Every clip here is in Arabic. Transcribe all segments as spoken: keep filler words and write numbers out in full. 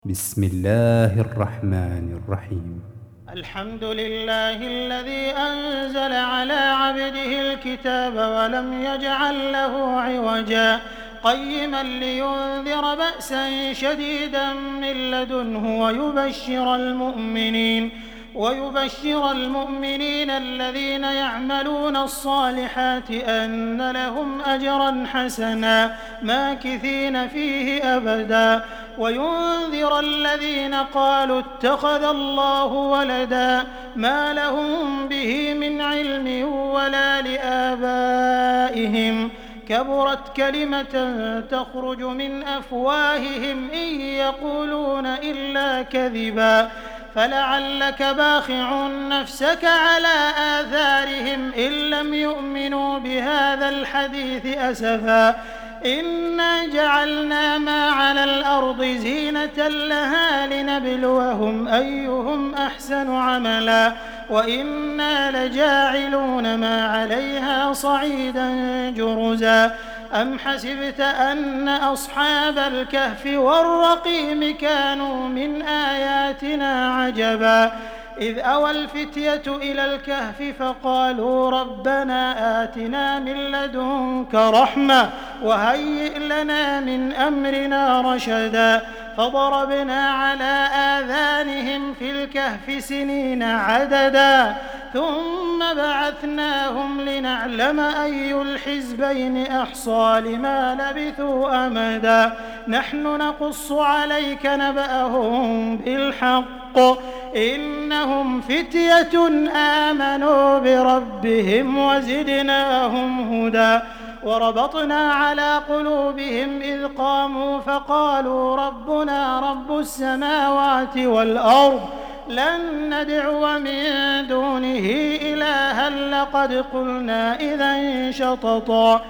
بسم الله الرحمن الرحيم. الحمد لله الذي أنزل على عبده الكتاب ولم يجعل له عوجا قيما لينذر بأسا شديدا من لدنه ويبشر المؤمنين ويبشر المؤمنين الذين يعملون الصالحات أن لهم أجرا حسنا ماكثين فيه أبدا وينذر الذين قالوا اتخذ الله ولدا ما لهم به من علم ولا لآبائهم كبرت كلمة تخرج من أفواههم إن يقولون إلا كذبا فلعلك باخع نفسك على آثارهم إن لم يؤمنوا بهذا الحديث أسفا إنا جعلنا ما على الأرض زينة لها لنبلوهم أيهم أحسن عملا وإنا لجاعلون ما عليها صعيدا جرزا أم حسبت أن أصحاب الكهف والرقيم كانوا من آياتنا عجبا إذ أوى الفتية إلى الكهف فقالوا ربنا آتنا من لدنك رحمة وهيئ لنا من أمرنا رشدا فضربنا على آذانهم في الكهف سنين عددا ثم بعثناهم لنعلم أي الحزبين أحصى لما لبثوا أمدا نحن نقص عليك نبأهم بالحق إنهم فتية آمنوا بربهم وزدناهم هدى وربطنا على قلوبهم إذ قاموا فقالوا ربنا رب السماوات والأرض لن ندعو من دونه إلها لقد قلنا إذا شططا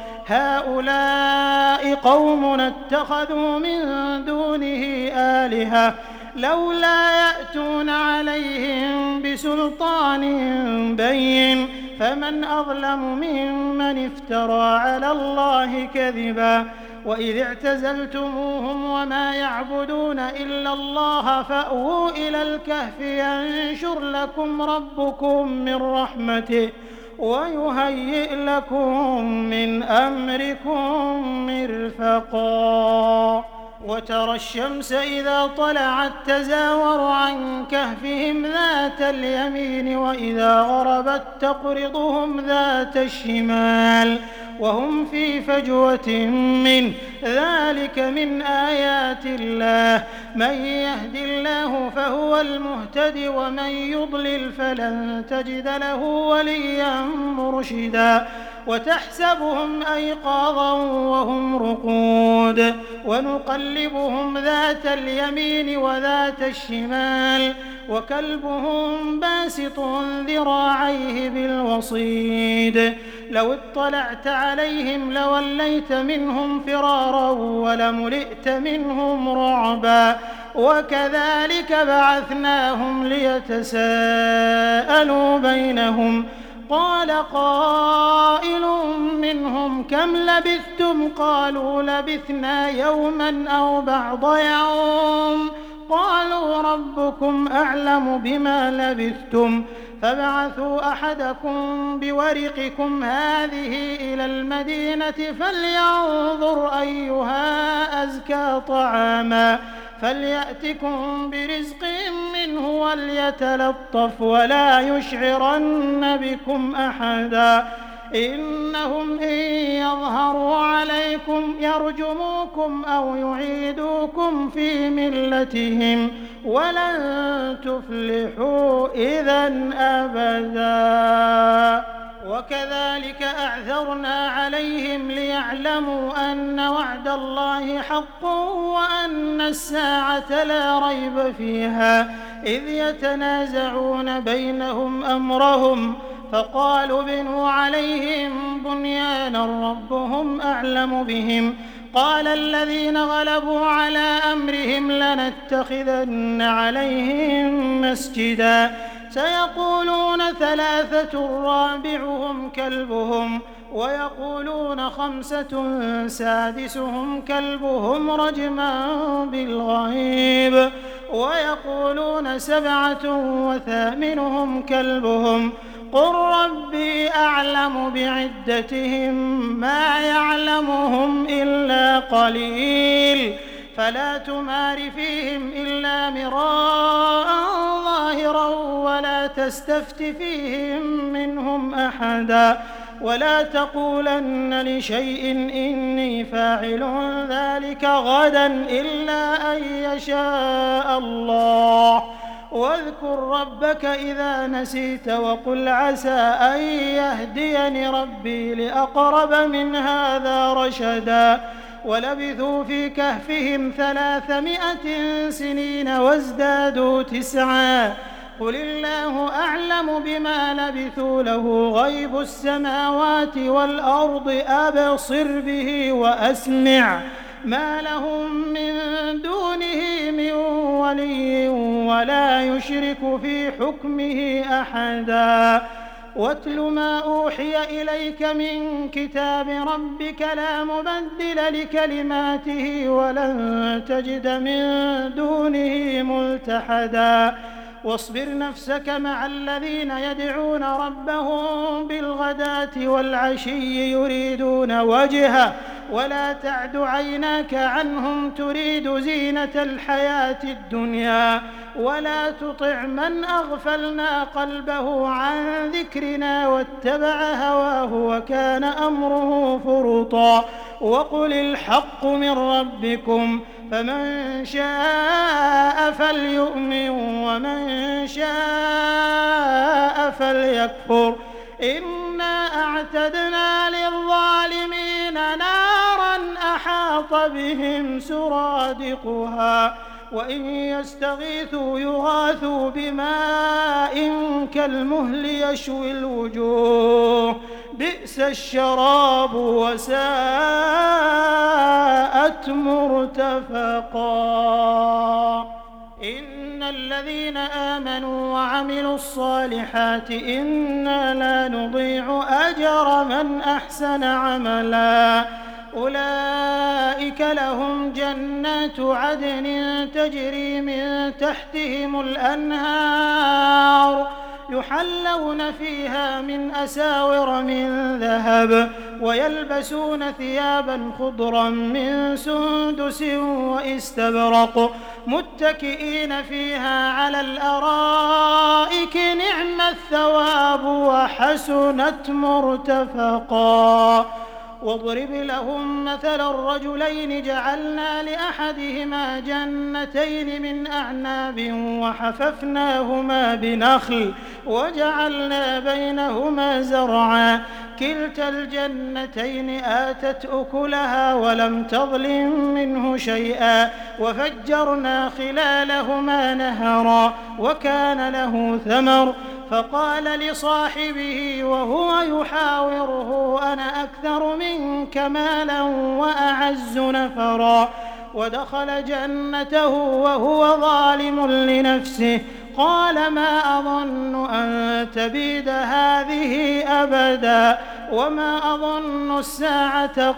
هؤلاء قومنا اتخذوا من دونه آلهة لولا يأتون عليهم بسلطان بين فمن أظلم ممن افترى على الله كذبا وإذ اعتزلتموهم وما يعبدون إلا الله فأووا إلى الكهف ينشر لكم ربكم من رحمته ويهيئ لكم من أمركم مرفقا وترى الشمس إذا طلعت تزاور عن كهفهم ذات اليمين وإذا غربت تقرضهم ذات الشمال وهم في فجوة منه ذلك من آيات الله من يهد الله فهو المهتد ومن يضلل فلن تجد له وليا مرشدا وتحسبهم أيقاظا وهم رقود ونقلبهم ذات اليمين وذات الشمال وكلبهم باسط ذراعيه بالوصيد لو اطلعت عليهم لوليت منهم فرارا ولملئت منهم رعبا وكذلك بعثناهم ليتساءلوا بينهم قال قائل منهم كم لبثتم قالوا لبثنا يوما أو بعض يوم قالوا ربكم أعلم بما لبثتم فابعثوا أحدكم بورقكم هذه إلى المدينة فلينظر أيها أزكى طعاما فليأتكم برزق منه وليتلطف ولا يشعرن بكم أحدا إنهم إن يظهروا عليكم يرجموكم أو يعيدوكم في ملتهم ولن تفلحوا إذا أبدا وكذلك أعثرنا عليهم ليعلموا أن وعد الله حق وأن الساعة لا ريب فيها إذ يتنازعون بينهم أمرهم فقالوا ابنوا عليهم بنيانا ربهم أعلم بهم قال الذين غلبوا على أمرهم لنتخذن عليهم مسجدا سيقولون ثلاثة رابعهم كلبهم ويقولون خمسة سادسهم كلبهم رجما بالغيب ويقولون سبعة وثامنهم كلبهم قل ربي أعلم بعدتهم ما يعلمهم إلا قليل فلا تمار فيهم إلا مراء ظاهرا ولا تستفت فيهم منهم أحدا ولا تقولن لشيء إني فاعل ذلك غدا إلا أن يشاء الله واذكر ربك إذا نسيت وقل عسى أن يهديني ربي لأقرب من هذا رشدا ولبثوا في كهفهم ثلاثمائة سنين وازدادوا تسعا قل الله أعلم بما لبثوا له غيب السماوات والأرض أبصر به وأسمع ما لهم من دونه من ولي ولا يشرك في حكمه أحدا واتل ما أوحي إليك من كتاب ربك لا مبدل لكلماته ولن تجد من دونه ملتحدا واصبر نفسك مع الذين يدعون ربهم بالغداة والعشي يريدون وجهه ولا تعد عيناك عنهم تريد زينة الحياة الدنيا ولا تطع من أغفلنا قلبه عن ذكرنا واتبع هواه وكان أمره فرطا وقل الحق من ربكم فمن شاء فليؤمن ومن شاء فليكفر إنا أعتدنا للظالمين نارا أحاط بهم سرادقها وإن يستغيثوا يغاثوا بماء كالمهل يشوي الوجوه بئس الشراب وساءت مرتفقا إن الذين آمنوا وعملوا الصالحات إنا لا نضيع أجر من أحسن عملا أولئك لهم جنات عدن تجري من تحتهم الأنهار يحلون فيها من أساور من ذهب ويلبسون ثيابا خضرا من سندس وإستبرق متكئين فيها على الأرائك نعم الثواب وحسنت مرتفقا واضرب لهم مثل الرجلين جعلنا لأحدهما جنتين من أعناب وحففناهما بنخل وجعلنا بينهما زرعا كلتا الجنتين آتت أكلها ولم تظلم منه شيئا وفجرنا خلالهما نهرا وكان له ثمر فقال لصاحبه وهو يحاوره أنا أكثر منك مالا وأعز نفرا ودخل جنته وهو ظالم لنفسه قال ما أظن أن تبيد هذه أبدا وما أظن الساعة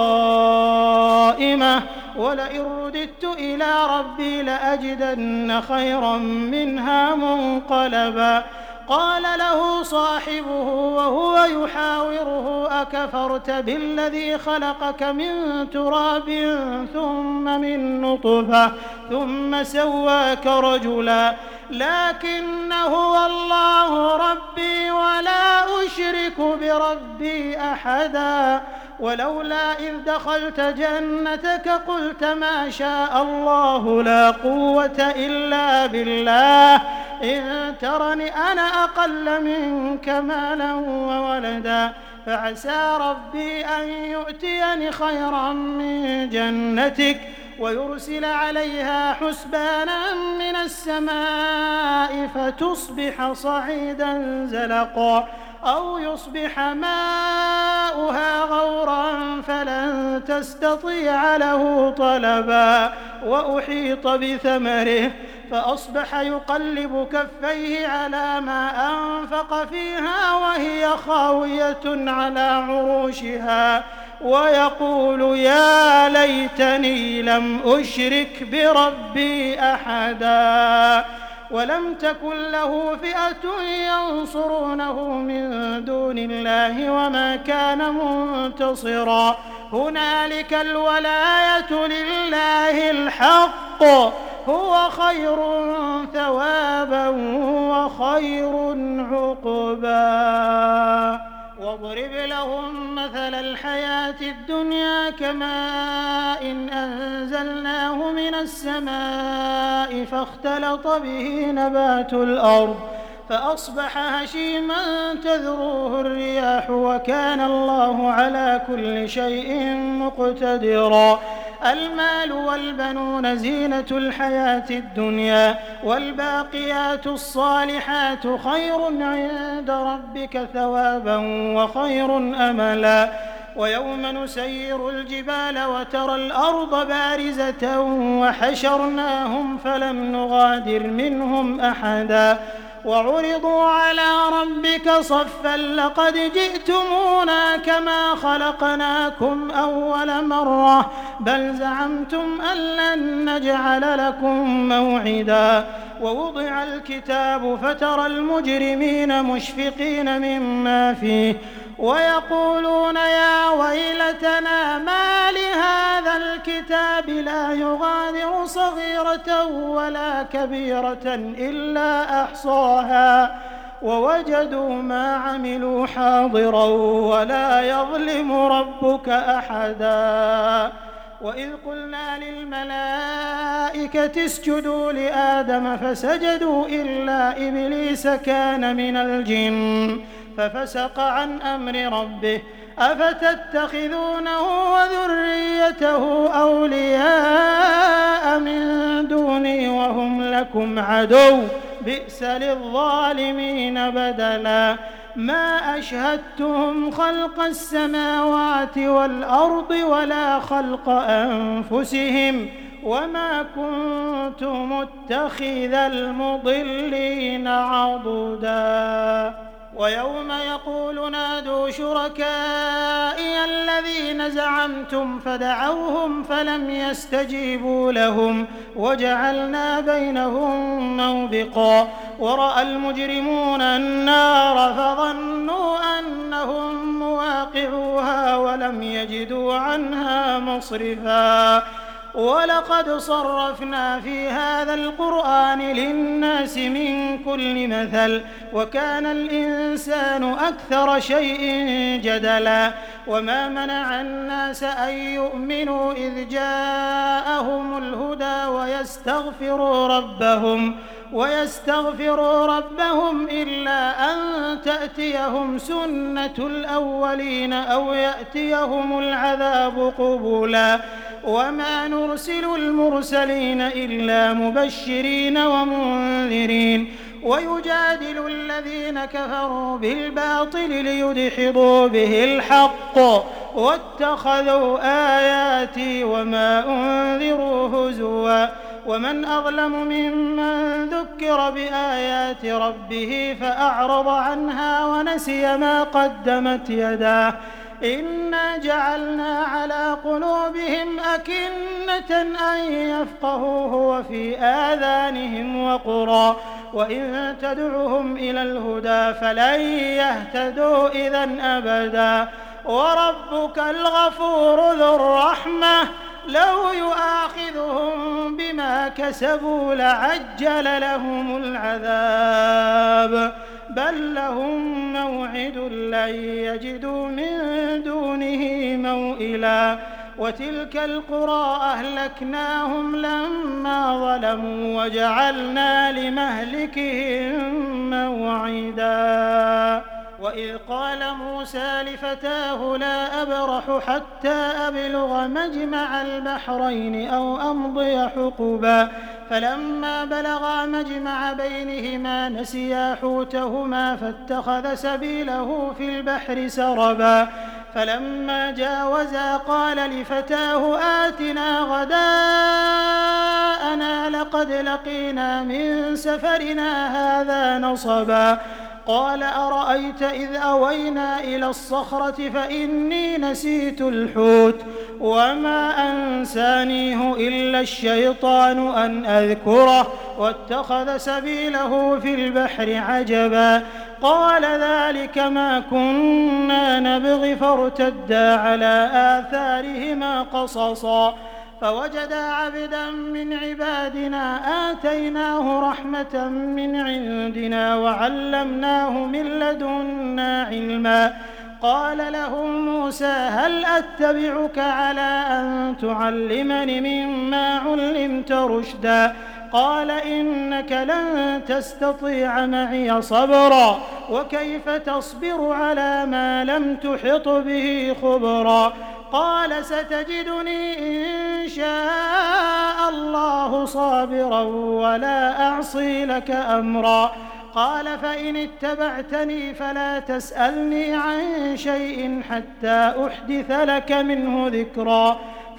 قائمة ولئن رددت إلى ربي لأجدن خيرا منها منقلبا قال له صاحبه وهو يحاوره أكفرت بالذي خلقك من تراب ثم من نطفة ثم سواك رجلا لكن هو الله ربي ولا أشرك بربي أحدا ولولا إذ دخلت جنتك قلت ما شاء الله لا قوة إلا بالله إن ترني أنا أقل منك مالا وولدا فعسى ربي أن يؤتيني خيرا من جنتك ويرسل عليها حسبانا من السماء فتصبح صعيدا زلقا أو يصبح ماؤها غورا فلن تستطيع له طلبا وأحيط بثمره فأصبح يقلب كفيه على ما أنفق فيها وهي خاوية على عروشها ويقول يا ليتني لم أشرك بربي أحدا ولم تكن له فئة ينصرونه من دون الله وما كان منتصرا هنالك الولاية لله الحق هو خير ثوابا وخير عقبا واضرب لهم مثل الحياة الدنيا كماء إن أنزلناه من السماء فاختلط به نبات الأرض فأصبح هشيما تذروه الرياح وكان الله على كل شيء مقتدرا المال والبنون زينة الحياة الدنيا والباقيات الصالحات خير عند ربك ثوابا وخير أملا ويوم نسير الجبال وترى الأرض بارزة وحشرناهم فلم نغادر منهم أحدا وعرضوا على ربك صفا لقد جئتمونا كما خلقناكم أول مرة بل زعمتم أن لن نجعل لكم موعدا ووضع الكتاب فترى المجرمين مشفقين مما فيه ويقولون يا ويلتنا ما لهذا الكتاب لا يغادر صغيرة ولا كبيرة إلا أحصاها ووجدوا ما عملوا حاضرا ولا يظلم ربك أحدا وإذ قلنا للملائكة اسجدوا لآدم فسجدوا إلا إبليس كان من الجن ففسق عن أمر ربه أفتتخذونه وذريته أولياء من دوني وهم لكم عدو بئس للظالمين بدلا ما أشهدتهم خلق السماوات والأرض ولا خلق أنفسهم وما كنت متخذ المضلين عضدا ويوم يقول نادوا شركائي الذين زعمتم فدعوهم فلم يستجيبوا لهم وجعلنا بينهم موبقا ورأى المجرمون النار فظنوا أنهم مواقعوها ولم يجدوا عنها مصرفا ولقد صرفنا في هذا القرآن للناس من كل مثل وكان الإنسان أكثر شيء جدلا وما منع الناس أن يؤمنوا إذ جاءهم الهدى ويستغفروا ربهم ويستغفروا ربهم إلا أن تأتيهم سنة الأولين أو يأتيهم العذاب قبلا وما نرسل المرسلين إلا مبشرين ومنذرين ويجادل الذين كفروا بالباطل ليدحضوا به الحق واتخذوا آياتي وما أنذروا هزوا ومن أظلم ممن ذكر بآيات ربه فأعرض عنها ونسي ما قدمت يداه إنا جعلنا على قلوبهم أكنة أن يفقهوه وفي آذانهم وقرا وإن تدعهم إلى الهدى فلن يهتدوا إذن أبدا وربك الغفور ذو الرحمة لو يؤاخذهم بما كسبوا لعجل لهم العذاب بل لهم موعد لن يجدوا من دونه موئلا وتلك القرى أهلكناهم لما ظلموا وجعلنا لمهلكهم موعدا وإذ قال موسى لفتاه لا أبرح حتى أبلغ مجمع البحرين أو أمضي حقبا فلما بلغا مجمع بينهما نسيا حوتهما فاتخذ سبيله في البحر سربا فلما جاوزا قال لفتاه آتنا غداءنا لقد لقينا من سفرنا هذا نصبا قال أرأيت إذ أوينا إلى الصخرة فإني نسيت الحوت وما أنسانيه إلا الشيطان أن أذكره واتخذ سبيله في البحر عجبا قال ذلك ما كنا نبغي فارتدا على آثارهما قصصا فوجدا عبدا من عبادنا آتيناه رحمة من عندنا وعلمناه من لدنا علما قال له موسى هل أتبعك على أن تعلمني مما علمت رشدا قال إنك لن تستطيع معي صبرا وكيف تصبر على ما لم تحط به خبرا قال ستجدني إن شاء الله صابرا ولا أعصي لك أمرا قال فإن اتبعتني فلا تسألني عن شيء حتى أحدث لك منه ذكرا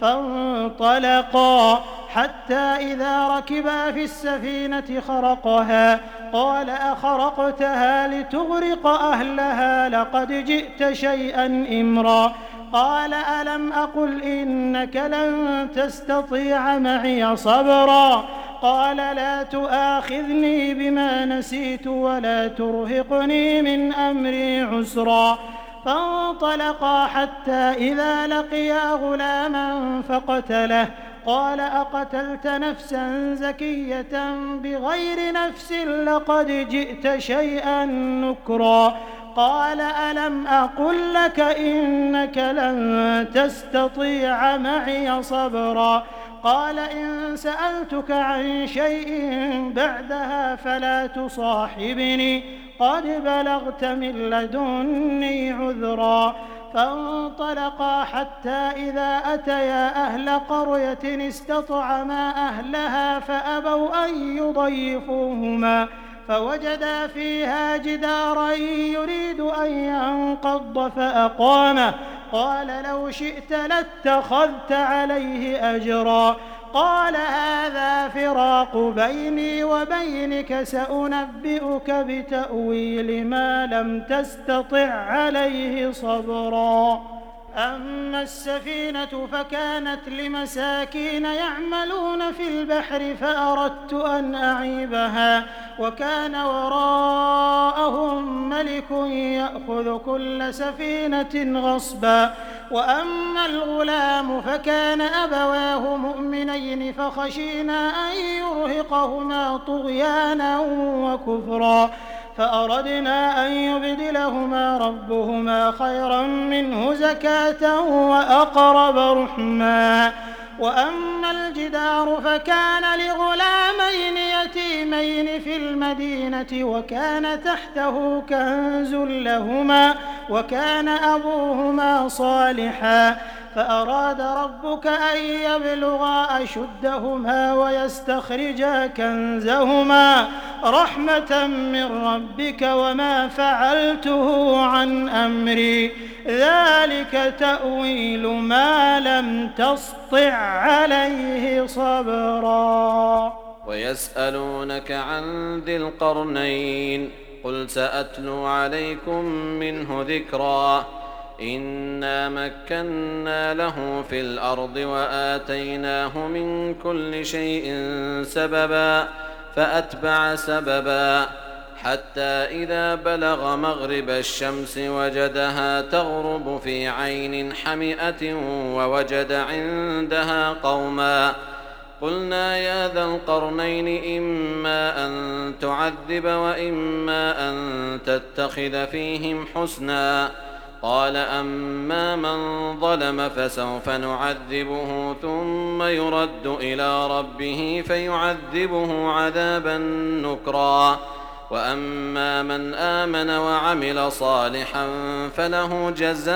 فانطلقا حتى إذا ركبا في السفينة خرقها قال أخرقتها لتغرق أهلها لقد جئت شيئا إمرا قال ألم أقل إنك لن تستطيع معي صبرا قال لا تؤاخذني بما نسيت ولا ترهقني من أمري عسرا فانطلقا حتى إذا لقيا غلاما فقتله قال أقتلت نفسا زكية بغير نفس لقد جئت شيئا نكرا قال ألم أقل لك إنك لن تستطيع معي صبرا قال إن سألتك عن شيء بعدها فلا تصاحبني قد بلغت من لدني عذرا فانطلقا حتى إذا أتيا أهل قرية استطعما أهلها فأبوا أن يضيفوهما فوجدا فيها جدارا يريد أن ينقض فأقامه قال لو شئت لاتخذت عليه أجرا قال هذا فراق بيني وبينك سأنبئك بتأويل ما لم تستطع عليه صبرا أما السفينة فكانت لمساكين يعملون في البحر فأردت أن أعيبها وكان وراءهم ملك يأخذ كل سفينة غصبا وأما الغلام فكان أبواه مؤمنين فخشينا أن يرهقهما طغيانا وكفرا فأردنا أن يبدلهما ربهما خيرا منه زكاة وأقرب رحما وأما الجدار فكان لغلامين يتيمين في المدينة وكان تحته كنز لهما وكان أبوهما صالحا فأراد ربك أن يبلغا أشدهما ويستخرجا كنزهما رحمة من ربك وما فعلته عن أمري ذلك تأويل ما لم تسطع عليه صبرا ويسألونك عن ذي القرنين قل سأتلو عليكم منه ذكرا إنا مكنا له في الأرض وآتيناه من كل شيء سببا فأتبع سببا حتى إذا بلغ مغرب الشمس وجدها تغرب في عين حمئة ووجد عندها قوما قلنا يا ذا القرنين إما أن تعذب وإما أن تتخذ فيهم حسنا قال أما من ظلم فسوف نعذبه ثم يرد إلى ربه فيعذبه عذابا نكرا وأما من آمن وعمل صالحا فله جزاء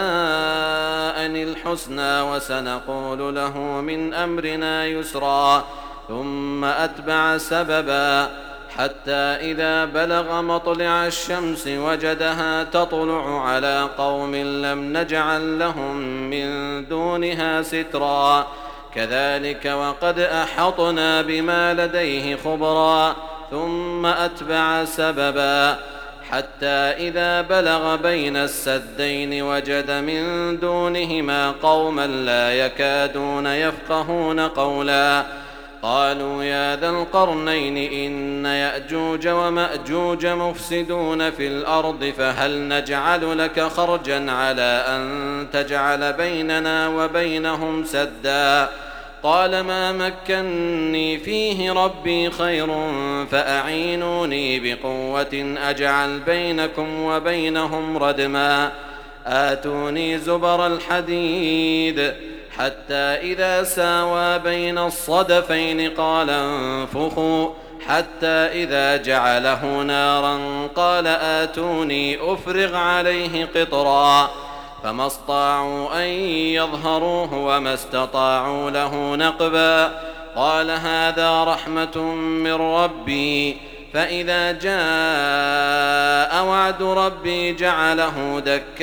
الحسنى وسنقول له من أمرنا يسرا ثم أتبع سببا حتى إذا بلغ مطلع الشمس وجدها تطلع على قوم لم نجعل لهم من دونها سترا كذلك وقد أحطنا بما لديه خبرا ثم أتبع سببا حتى إذا بلغ بين السدين وجد من دونهما قوما لا يكادون يفقهون قولا قالوا يا ذا القرنين إن يأجوج ومأجوج مفسدون في الأرض فهل نجعل لك خرجا على أن تجعل بيننا وبينهم سدا قال ما مكني فيه ربي خير فأعينوني بقوة أجعل بينكم وبينهم ردما آتوني زبر الحديد حتى إذا ساوى بين الصدفين قال انفخوا حتى إذا جعله نارا قال آتوني أفرغ عليه قطرا فما استطاعوا أن يظهروه وما استطاعوا له نقبا قال هذا رحمة من ربي فإذا جاء وعد ربي جعله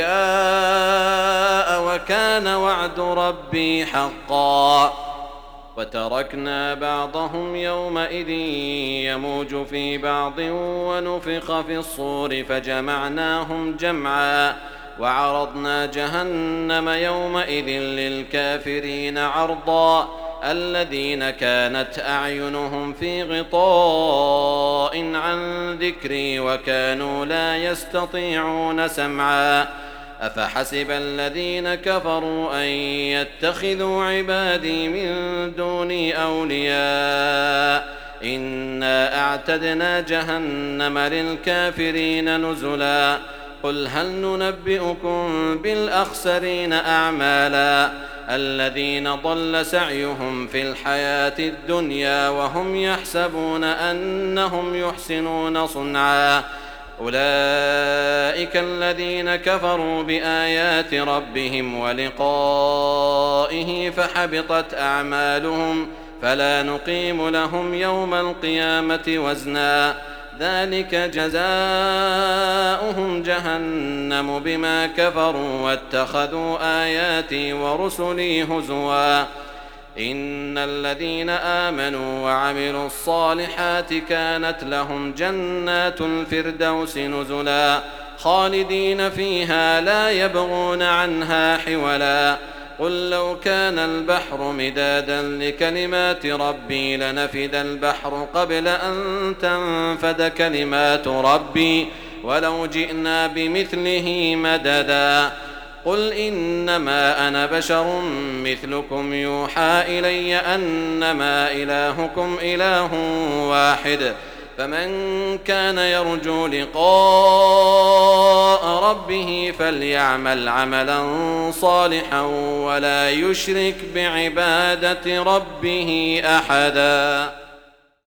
دكاء وكان وعد ربي حقا وتركنا بعضهم يومئذ يموج في بعض ونفخ في الصور فجمعناهم جمعا وعرضنا جهنم يومئذ للكافرين عرضا الذين كانت أعينهم في غطاء عن ذكري وكانوا لا يستطيعون سمعا أفحسب الذين كفروا أن يتخذوا عبادي من دوني أولياء إنا أعتدنا جهنم للكافرين نزلا قل هل ننبئكم بالأخسرين أعمالا الذين ضل سعيهم في الحياة الدنيا وهم يحسبون أنهم يحسنون صنعا أولئك الذين كفروا بآيات ربهم ولقائه فحبطت أعمالهم فلا نقيم لهم يوم القيامة وزنا ذلك جزاؤهم جهنم بما كفروا واتخذوا آياتي ورسلي هزوا إن الذين آمنوا وعملوا الصالحات كانت لهم جنات الفردوس نزلا خالدين فيها لا يبغون عنها حولا قل لو كان البحر مدادا لكلمات ربي لنفد البحر قبل أن تنفد كلمات ربي ولو جئنا بمثله مددا قل إنما أنا بشر مثلكم يوحى إلي أنما إلهكم إله واحد فمن كان يرجو لقاء ربه فليعمل عملا صالحا ولا يشرك بعبادة ربه أحدا.